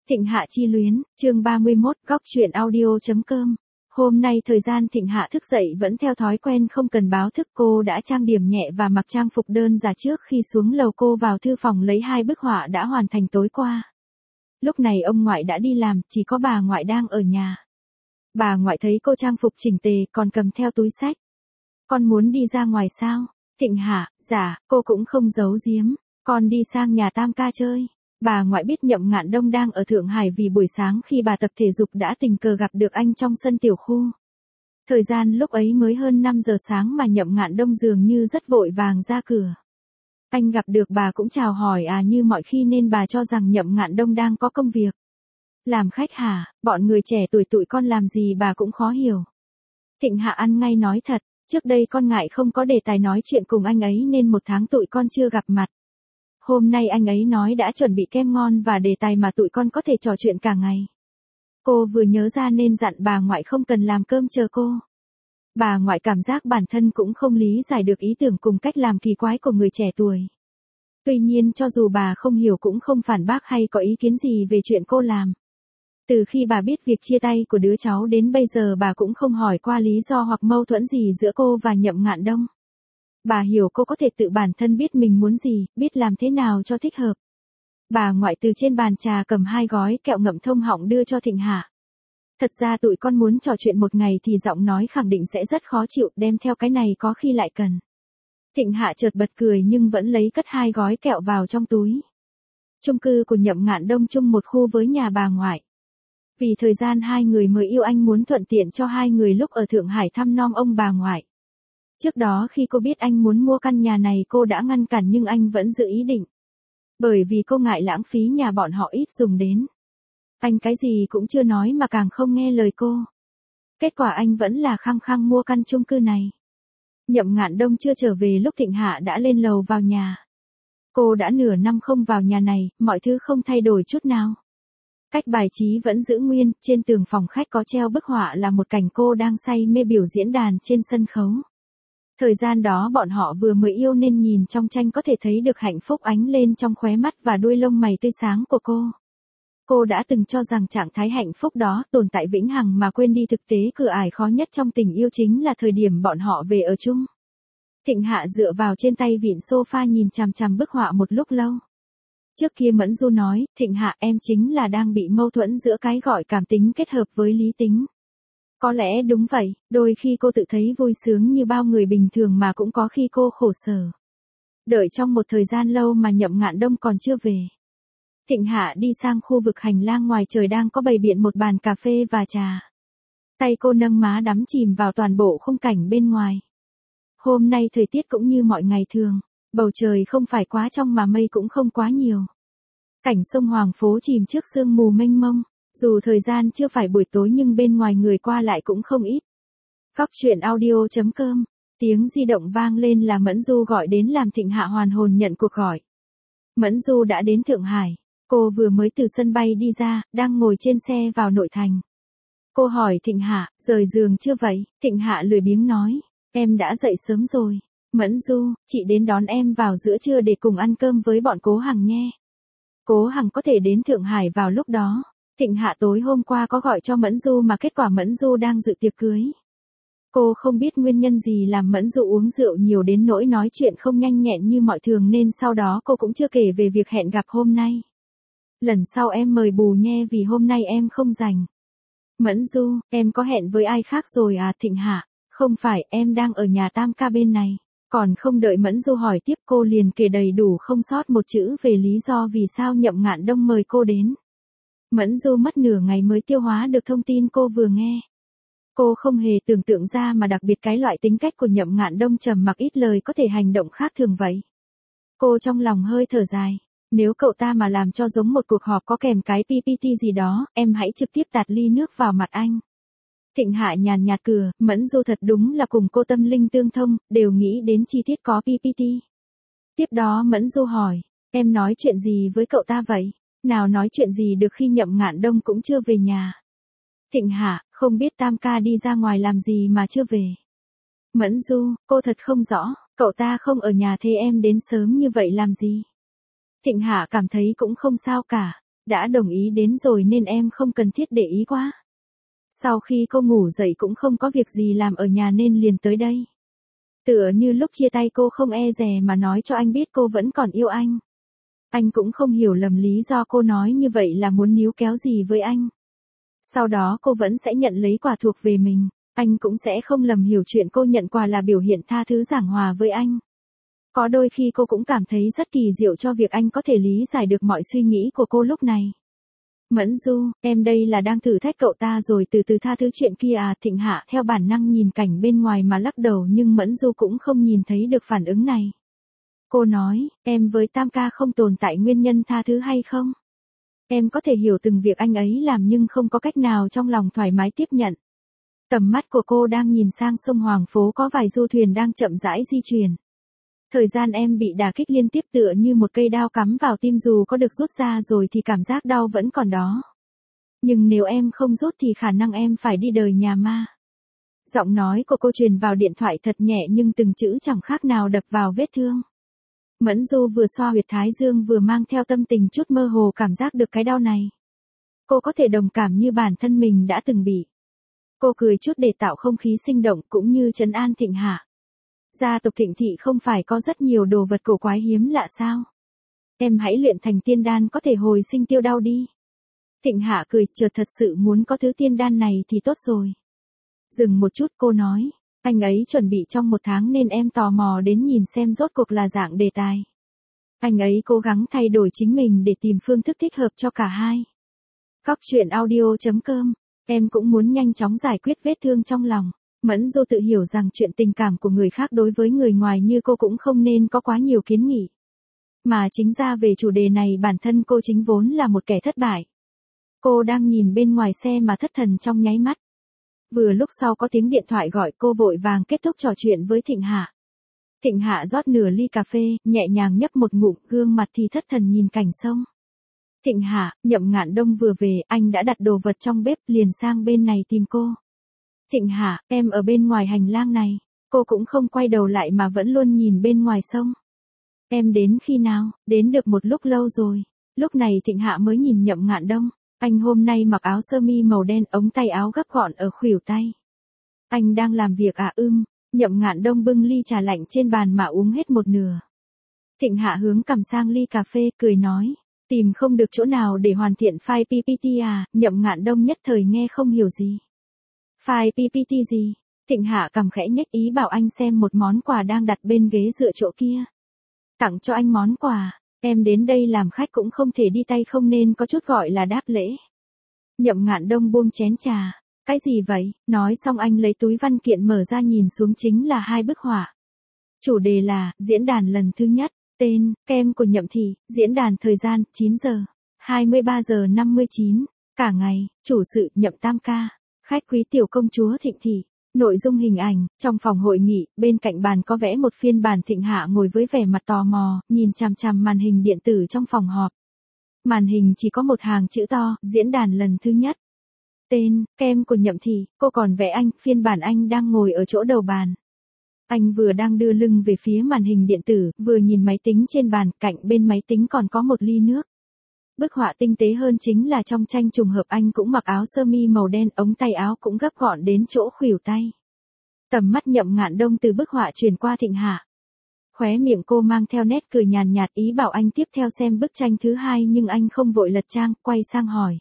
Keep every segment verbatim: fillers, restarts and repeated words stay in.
Thịnh Hạ chi luyến, chương ba mươi mốt, góc truyện audio.com. Hôm nay thời gian Thịnh Hạ thức dậy vẫn theo thói quen không cần báo thức, cô đã trang điểm nhẹ và mặc trang phục đơn giản trước khi xuống lầu. Cô vào thư phòng lấy hai bức họa đã hoàn thành tối qua. Lúc này ông ngoại đã đi làm, chỉ có bà ngoại đang ở nhà. Bà ngoại thấy cô trang phục chỉnh tề còn cầm theo túi xách. Con muốn đi ra ngoài sao? Thịnh Hạ, dạ, cô cũng không giấu giếm. Con đi sang nhà Tam ca chơi. Bà ngoại biết Nhậm Ngạn Đông đang ở Thượng Hải vì buổi sáng khi bà tập thể dục đã tình cờ gặp được anh trong sân tiểu khu. Thời gian lúc ấy mới hơn năm giờ sáng mà Nhậm Ngạn Đông dường như rất vội vàng ra cửa. Anh gặp được bà cũng chào hỏi à như mọi khi nên bà cho rằng Nhậm Ngạn Đông đang có công việc. Làm khách hả? Bọn người trẻ tuổi tụi con làm gì bà cũng khó hiểu. Thịnh Hạ ăn ngay nói thật, trước đây con ngại không có đề tài nói chuyện cùng anh ấy nên một tháng tụi con chưa gặp mặt. Hôm nay anh ấy nói đã chuẩn bị kem ngon và đề tài mà tụi con có thể trò chuyện cả ngày. Cô vừa nhớ ra nên dặn bà ngoại không cần làm cơm chờ cô. Bà ngoại cảm giác bản thân cũng không lý giải được ý tưởng cùng cách làm kỳ quái của người trẻ tuổi. Tuy nhiên cho dù bà không hiểu cũng không phản bác hay có ý kiến gì về chuyện cô làm. Từ khi bà biết việc chia tay của đứa cháu đến bây giờ bà cũng không hỏi qua lý do hoặc mâu thuẫn gì giữa cô và Nhậm Ngạn Đông. Bà hiểu cô có thể tự bản thân biết mình muốn gì, biết làm thế nào cho thích hợp. Bà ngoại từ trên bàn trà cầm hai gói kẹo ngậm thông họng đưa cho Thịnh Hạ. Thật ra tụi con muốn trò chuyện một ngày thì giọng nói khẳng định sẽ rất khó chịu, đem theo cái này có khi lại cần. Thịnh Hạ chợt bật cười nhưng vẫn lấy cất hai gói kẹo vào trong túi. Chung cư của Nhậm Ngạn Đông chung một khu với nhà bà ngoại. Vì thời gian hai người mới yêu anh muốn thuận tiện cho hai người lúc ở Thượng Hải thăm nom ông bà ngoại. Trước đó khi cô biết anh muốn mua căn nhà này cô đã ngăn cản nhưng anh vẫn giữ ý định. Bởi vì cô ngại lãng phí nhà bọn họ ít dùng đến. Anh cái gì cũng chưa nói mà càng không nghe lời cô. Kết quả anh vẫn là khăng khăng mua căn chung cư này. Nhậm Ngạn Đông chưa trở về lúc Thịnh Hạ đã lên lầu vào nhà. Cô đã nửa năm không vào nhà này, mọi thứ không thay đổi chút nào. Cách bài trí vẫn giữ nguyên, trên tường phòng khách có treo bức họa là một cảnh cô đang say mê biểu diễn đàn trên sân khấu. Thời gian đó bọn họ vừa mới yêu nên nhìn trong tranh có thể thấy được hạnh phúc ánh lên trong khóe mắt và đuôi lông mày tươi sáng của cô. Cô đã từng cho rằng trạng thái hạnh phúc đó tồn tại vĩnh hằng mà quên đi thực tế cửa ải khó nhất trong tình yêu chính là thời điểm bọn họ về ở chung. Thịnh Hạ dựa vào trên tay vịn sofa nhìn chằm chằm bức họa một lúc lâu. Trước kia Mẫn Du nói, Thịnh Hạ em chính là đang bị mâu thuẫn giữa cái gọi cảm tính kết hợp với lý tính. Có lẽ đúng vậy, đôi khi cô tự thấy vui sướng như bao người bình thường mà cũng có khi cô khổ sở. Đợi trong một thời gian lâu mà Nhậm Ngạn Đông còn chưa về. Thịnh Hạ đi sang khu vực hành lang ngoài trời đang có bày biện một bàn cà phê và trà. Tay cô nâng má đắm chìm vào toàn bộ khung cảnh bên ngoài. Hôm nay thời tiết cũng như mọi ngày thường, bầu trời không phải quá trong mà mây cũng không quá nhiều. Cảnh sông Hoàng Phố chìm trước sương mù mênh mông. Dù thời gian chưa phải buổi tối nhưng bên ngoài người qua lại cũng không ít. Góc truyện audio.com. Tiếng di động vang lên là Mẫn Du gọi đến làm Thịnh Hạ hoàn hồn nhận cuộc gọi. Mẫn Du đã đến Thượng Hải. Cô vừa mới từ sân bay đi ra, đang ngồi trên xe vào nội thành. Cô hỏi Thịnh Hạ, rời giường chưa vậy? Thịnh Hạ lười biếng nói, em đã dậy sớm rồi. Mẫn Du, chị đến đón em vào giữa trưa để cùng ăn cơm với bọn Cố Hằng nhé. Cố Hằng có thể đến Thượng Hải vào lúc đó. Thịnh Hạ tối hôm qua có gọi cho Mẫn Du mà kết quả Mẫn Du đang dự tiệc cưới. Cô không biết nguyên nhân gì làm Mẫn Du uống rượu nhiều đến nỗi nói chuyện không nhanh nhẹn như mọi thường nên sau đó cô cũng chưa kể về việc hẹn gặp hôm nay. Lần sau em mời bù nghe vì hôm nay em không rảnh. Mẫn Du, em có hẹn với ai khác rồi à? Thịnh Hạ, không phải, em đang ở nhà Tam ca bên này. Còn không đợi Mẫn Du hỏi tiếp cô liền kể đầy đủ không sót một chữ về lý do vì sao Nhậm Ngạn Đông mời cô đến. Mẫn Du mất nửa ngày mới tiêu hóa được thông tin cô vừa nghe. Cô không hề tưởng tượng ra mà đặc biệt cái loại tính cách của Nhậm Ngạn Đông trầm mặc ít lời có thể hành động khác thường vậy. Cô trong lòng hơi thở dài. Nếu cậu ta mà làm cho giống một cuộc họp có kèm cái pê pê tê gì đó, em hãy trực tiếp tạt ly nước vào mặt anh. Thịnh Hạ nhàn nhạt cười, Mẫn Du thật đúng là cùng cô tâm linh tương thông, đều nghĩ đến chi tiết có pê pê tê. Tiếp đó Mẫn Du hỏi, em nói chuyện gì với cậu ta vậy? Nào nói chuyện gì được khi Nhậm Ngạn Đông cũng chưa về nhà. Thịnh Hạ, không biết Tam ca đi ra ngoài làm gì mà chưa về. Mẫn Du, cô thật không rõ, cậu ta không ở nhà thế em đến sớm như vậy làm gì? Thịnh Hạ cảm thấy cũng không sao cả. Đã đồng ý đến rồi nên em không cần thiết để ý quá. Sau khi cô ngủ dậy cũng không có việc gì làm ở nhà nên liền tới đây. Tựa như lúc chia tay cô không e dè mà nói cho anh biết cô vẫn còn yêu anh. Anh cũng không hiểu lầm lý do cô nói như vậy là muốn níu kéo gì với anh. Sau đó cô vẫn sẽ nhận lấy quà thuộc về mình. Anh cũng sẽ không lầm hiểu chuyện cô nhận quà là biểu hiện tha thứ giảng hòa với anh. Có đôi khi cô cũng cảm thấy rất kỳ diệu cho việc anh có thể lý giải được mọi suy nghĩ của cô lúc này. Mẫn Du, em đây là đang thử thách cậu ta rồi, từ từ tha thứ chuyện kia à? Thịnh Hạ theo bản năng nhìn cảnh bên ngoài mà lắc đầu, nhưng Mẫn Du cũng không nhìn thấy được phản ứng này. Cô nói, em với Tam ca không tồn tại nguyên nhân tha thứ hay không? Em có thể hiểu từng việc anh ấy làm nhưng không có cách nào trong lòng thoải mái tiếp nhận. Tầm mắt của cô đang nhìn sang sông Hoàng Phố, có vài du thuyền đang chậm rãi di chuyển. Thời gian em bị đả kích liên tiếp tựa như một cây đao cắm vào tim, dù có được rút ra rồi thì cảm giác đau vẫn còn đó. Nhưng nếu em không rút thì khả năng em phải đi đời nhà ma. Giọng nói của cô truyền vào điện thoại thật nhẹ nhưng từng chữ chẳng khác nào đập vào vết thương. Mẫn Du vừa xoa huyệt thái dương vừa mang theo tâm tình chút mơ hồ cảm giác được cái đau này. Cô có thể đồng cảm như bản thân mình đã từng bị. Cô cười chút để tạo không khí sinh động cũng như trấn an Thịnh Hạ. Gia tộc Thịnh thị không phải có rất nhiều đồ vật cổ quái hiếm lạ sao? Em hãy luyện thành tiên đan có thể hồi sinh tiêu đau đi. Thịnh Hạ cười, chợt thật sự muốn có thứ tiên đan này thì tốt rồi. Dừng một chút cô nói, anh ấy chuẩn bị trong một tháng nên em tò mò đến nhìn xem rốt cuộc là dạng đề tài. Anh ấy cố gắng thay đổi chính mình để tìm phương thức thích hợp cho cả hai. Góc truyện audio chấm com, em cũng muốn nhanh chóng giải quyết vết thương trong lòng. Mẫn Du tự hiểu rằng chuyện tình cảm của người khác đối với người ngoài như cô cũng không nên có quá nhiều kiến nghị. Mà chính ra về chủ đề này bản thân cô chính vốn là một kẻ thất bại. Cô đang nhìn bên ngoài xe mà thất thần trong nháy mắt. Vừa lúc sau có tiếng điện thoại gọi, cô vội vàng kết thúc trò chuyện với Thịnh Hạ. Thịnh Hạ rót nửa ly cà phê, nhẹ nhàng nhấp một ngụm, gương mặt thì thất thần nhìn cảnh sông. Thịnh Hạ, Nhậm Ngạn Đông vừa về, anh đã đặt đồ vật trong bếp liền sang bên này tìm cô. Thịnh Hạ, em ở bên ngoài hành lang này. Cô cũng không quay đầu lại mà vẫn luôn nhìn bên ngoài sông. Em đến khi nào? Đến được một lúc lâu rồi. Lúc này Thịnh Hạ mới nhìn Nhậm Ngạn Đông. Anh hôm nay mặc áo sơ mi màu đen, ống tay áo gấp gọn ở khuỷu tay. Anh đang làm việc à? Ưm. Nhậm Ngạn Đông bưng ly trà lạnh trên bàn mà uống hết một nửa. Thịnh Hạ hướng cầm sang ly cà phê, cười nói, tìm không được chỗ nào để hoàn thiện file pê pê tê à? Nhậm Ngạn Đông nhất thời nghe không hiểu gì. File pê pê tê gì? Thịnh Hạ cầm khẽ nhếch ý bảo anh xem một món quà đang đặt bên ghế dựa chỗ kia. Tặng cho anh món quà, em đến đây làm khách cũng không thể đi tay không nên có chút gọi là đáp lễ. Nhậm Ngạn Đông buông chén trà. Cái gì vậy? Nói xong anh lấy túi văn kiện mở ra, nhìn xuống chính là hai bức họa. Chủ đề là diễn đàn lần thứ nhất, tên kem của Nhậm Thị, diễn đàn thời gian chín giờ, hai mươi ba giờ năm mươi chín, cả ngày, chủ sự Nhậm Tam ca, khách quý tiểu công chúa Thịnh Thị. Nội dung hình ảnh, trong phòng hội nghị, bên cạnh bàn có vẽ một phiên bản. Thịnh Hạ ngồi với vẻ mặt tò mò, nhìn chằm chằm màn hình điện tử trong phòng họp. Màn hình chỉ có một hàng chữ to, diễn đàn lần thứ nhất. Tên, kem của Nhậm Thị, cô còn vẽ anh, phiên bản anh đang ngồi ở chỗ đầu bàn. Anh vừa đang đưa lưng về phía màn hình điện tử, vừa nhìn máy tính trên bàn, cạnh bên máy tính còn có một ly nước. Bức họa tinh tế hơn chính là trong tranh trùng hợp anh cũng mặc áo sơ mi màu đen, ống tay áo cũng gấp gọn đến chỗ khuỷu tay. Tầm mắt Nhậm Ngạn Đông từ bức họa truyền qua Thịnh Hạ. Khóe miệng cô mang theo nét cười nhàn nhạt, ý bảo anh tiếp theo xem bức tranh thứ hai, nhưng anh không vội lật trang, quay sang hỏi.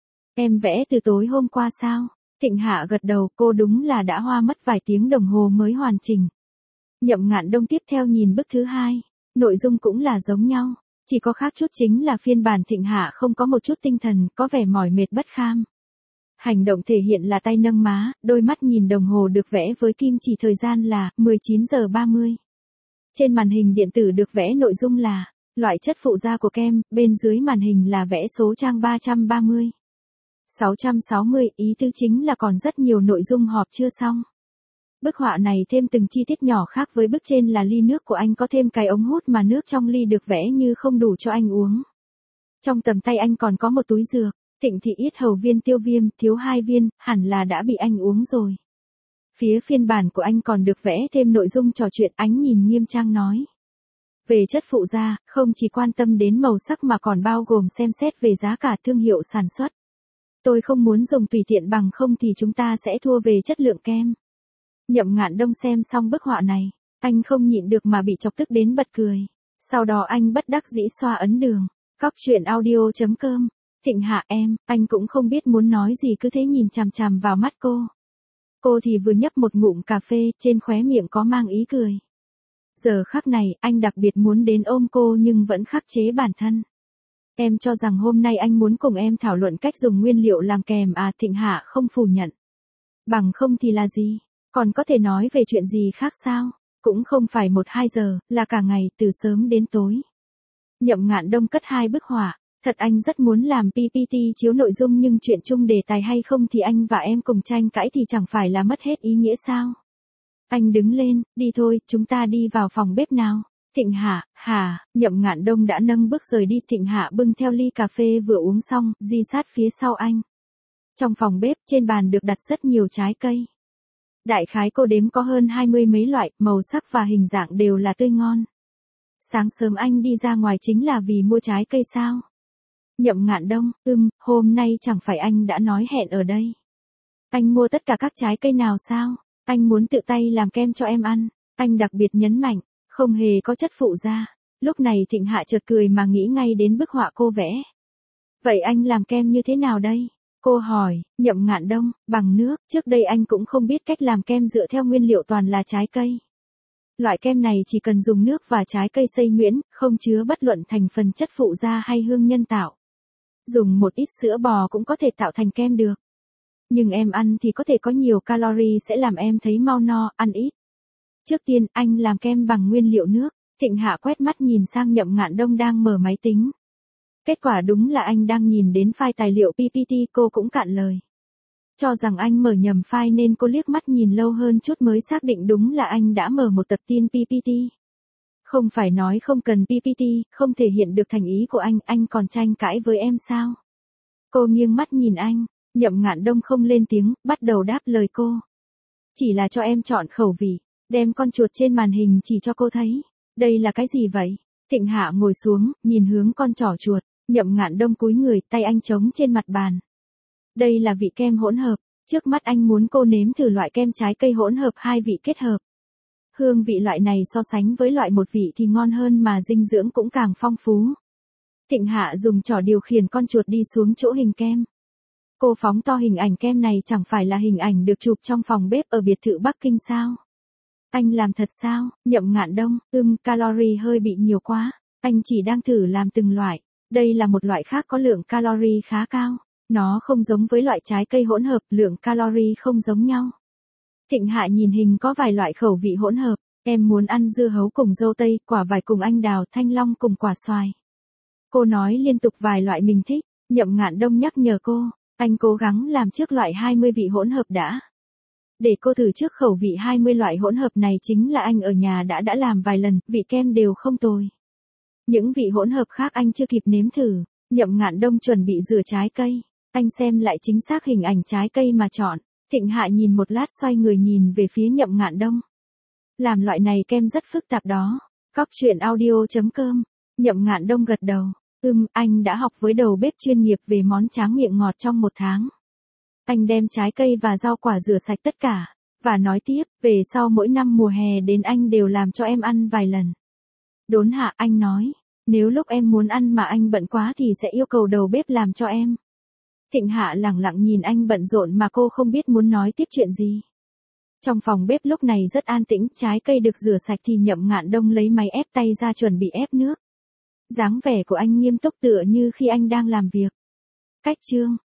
Em vẽ từ tối hôm qua sao? Thịnh Hạ gật đầu, cô đúng là đã hoa mất vài tiếng đồng hồ mới hoàn chỉnh. Nhậm Ngạn Đông tiếp theo nhìn bức thứ hai, nội dung cũng là giống nhau, chỉ có khác chút chính là phiên bản Thịnh Hạ không có một chút tinh thần, có vẻ mỏi mệt bất kham. Hành động thể hiện là tay nâng má, đôi mắt nhìn đồng hồ được vẽ với kim chỉ thời gian là mười chín giờ ba mươi. Trên màn hình điện tử được vẽ nội dung là loại chất phụ gia của kem, bên dưới màn hình là vẽ số trang ba trăm ba mươi. sáu trăm sáu mươi, ý tứ chính là còn rất nhiều nội dung họp chưa xong. Bức họa này thêm từng chi tiết nhỏ khác với bức trên là ly nước của anh có thêm cái ống hút mà nước trong ly được vẽ như không đủ cho anh uống. Trong tầm tay anh còn có một túi dược, Thịnh Thị yết hầu viên tiêu viêm, thiếu hai viên, hẳn là đã bị anh uống rồi. Phía phiên bản của anh còn được vẽ thêm nội dung trò chuyện, ánh nhìn nghiêm trang nói. Về chất phụ gia, không chỉ quan tâm đến màu sắc mà còn bao gồm xem xét về giá cả thương hiệu sản xuất. Tôi không muốn dùng tùy tiện bằng không thì chúng ta sẽ thua về chất lượng kem. Nhậm Ngạn Đông xem xong bức họa này, anh không nhịn được mà bị chọc tức đến bật cười. Sau đó anh bất đắc dĩ xoa ấn đường. Cóc truyện audio chấm com. Thịnh Hạ em, anh cũng không biết muốn nói gì cứ thế nhìn chằm chằm vào mắt cô. Cô thì vừa nhấp một ngụm cà phê, trên khóe miệng có mang ý cười. Giờ khắc này, anh đặc biệt muốn đến ôm cô nhưng vẫn khắc chế bản thân. Em cho rằng hôm nay anh muốn cùng em thảo luận cách dùng nguyên liệu làm kèm à? Thịnh Hạ không phủ nhận. Bằng không thì là gì? Còn có thể nói về chuyện gì khác sao? Cũng không phải một hai giờ, là cả ngày, từ sớm đến tối. Nhậm Ngạn Đông cất hai bức họa. Thật anh rất muốn làm pê pê tê chiếu nội dung nhưng chuyện chung đề tài hay không thì anh và em cùng tranh cãi thì chẳng phải là mất hết ý nghĩa sao? Anh đứng lên, đi thôi, chúng ta đi vào phòng bếp nào. Thịnh Hạ, hả, Nhậm Ngạn Đông đã nâng bước rời đi. Thịnh Hạ bưng theo ly cà phê vừa uống xong, di sát phía sau anh. Trong phòng bếp, trên bàn được đặt rất nhiều trái cây. Đại khái cô đếm có hơn hai mươi mấy loại, màu sắc và hình dạng đều là tươi ngon. Sáng sớm anh đi ra ngoài chính là vì mua trái cây sao? Nhậm Ngạn Đông, ừm, hôm nay chẳng phải anh đã nói hẹn ở đây. Anh mua tất cả các trái cây nào sao? Anh muốn tự tay làm kem cho em ăn. Anh đặc biệt nhấn mạnh, không hề có chất phụ gia. Lúc này Thịnh Hạ chợt cười mà nghĩ ngay đến bức họa cô vẽ. Vậy anh làm kem như thế nào đây? Cô hỏi. Nhậm Ngạn Đông, bằng nước. Trước đây anh cũng không biết cách làm kem dựa theo nguyên liệu toàn là trái cây. Loại kem này chỉ cần dùng nước và trái cây xay nhuyễn, không chứa bất luận thành phần chất phụ gia hay hương nhân tạo. Dùng một ít sữa bò cũng có thể tạo thành kem được. Nhưng em ăn thì có thể có nhiều calorie sẽ làm em thấy mau no, ăn ít. Trước tiên, anh làm kem bằng nguyên liệu nước. Thịnh Hạ quét mắt nhìn sang Nhậm Ngạn Đông đang mở máy tính. Kết quả đúng là anh đang nhìn đến file tài liệu pê pê tê, cô cũng cạn lời. Cho rằng anh mở nhầm file nên cô liếc mắt nhìn lâu hơn chút mới xác định đúng là anh đã mở một tập tin pê pê tê. Không phải nói không cần pê pê tê, không thể hiện được thành ý của anh, anh còn tranh cãi với em sao? Cô nghiêng mắt nhìn anh, Nhậm Ngạn Đông không lên tiếng, bắt đầu đáp lời cô. Chỉ là cho em chọn khẩu vị, đem con chuột trên màn hình chỉ cho cô thấy. Đây là cái gì vậy? Thịnh Hạ ngồi xuống, nhìn hướng con trỏ chuột, Nhậm Ngạn Đông cúi người, tay anh trống trên mặt bàn. Đây là vị kem hỗn hợp, trước mắt anh muốn cô nếm thử loại kem trái cây hỗn hợp hai vị kết hợp. Hương vị loại này so sánh với loại một vị thì ngon hơn mà dinh dưỡng cũng càng phong phú. Thịnh Hạ dùng trỏ điều khiển con chuột đi xuống chỗ hình kem. Cô phóng to hình ảnh kem này chẳng phải là hình ảnh được chụp trong phòng bếp ở biệt thự Bắc Kinh sao? Anh làm thật sao? Nhậm Ngạn Đông, ưm, calorie hơi bị nhiều quá. Anh chỉ đang thử làm từng loại. Đây là một loại khác có lượng calorie khá cao. Nó không giống với loại trái cây hỗn hợp, lượng calorie không giống nhau. Thịnh Hạ nhìn hình có vài loại khẩu vị hỗn hợp. Em muốn ăn dưa hấu cùng dâu tây, quả vải cùng anh đào, thanh long cùng quả xoài. Cô nói liên tục vài loại mình thích. Nhậm Ngạn Đông nhắc nhở cô. Anh cố gắng làm trước loại hai mươi vị hỗn hợp đã. Để cô thử trước khẩu vị hai mươi loại hỗn hợp này chính là anh ở nhà đã đã làm vài lần, vị kem đều không tồi. Những vị hỗn hợp khác anh chưa kịp nếm thử. Nhậm Ngạn Đông chuẩn bị rửa trái cây. Anh xem lại chính xác hình ảnh trái cây mà chọn. Thịnh Hạ nhìn một lát xoay người nhìn về phía Nhậm Ngạn Đông. Làm loại này kem rất phức tạp đó. Cóc truyện audio chấm com. Nhậm Ngạn Đông gật đầu. Ừm, anh đã học với đầu bếp chuyên nghiệp về món tráng miệng ngọt trong một tháng. Anh đem trái cây và rau quả rửa sạch tất cả. Và nói tiếp, về sau mỗi năm mùa hè đến anh đều làm cho em ăn vài lần. Đốn hạ, anh nói. Nếu lúc em muốn ăn mà anh bận quá thì sẽ yêu cầu đầu bếp làm cho em. Thịnh Hạ lẳng lặng nhìn anh bận rộn mà cô không biết muốn nói tiếp chuyện gì. Trong phòng bếp lúc này rất an tĩnh, trái cây được rửa sạch thì Nhậm Ngạn Đông lấy máy ép tay ra chuẩn bị ép nước. Dáng vẻ của anh nghiêm túc tựa như khi anh đang làm việc. Cách chương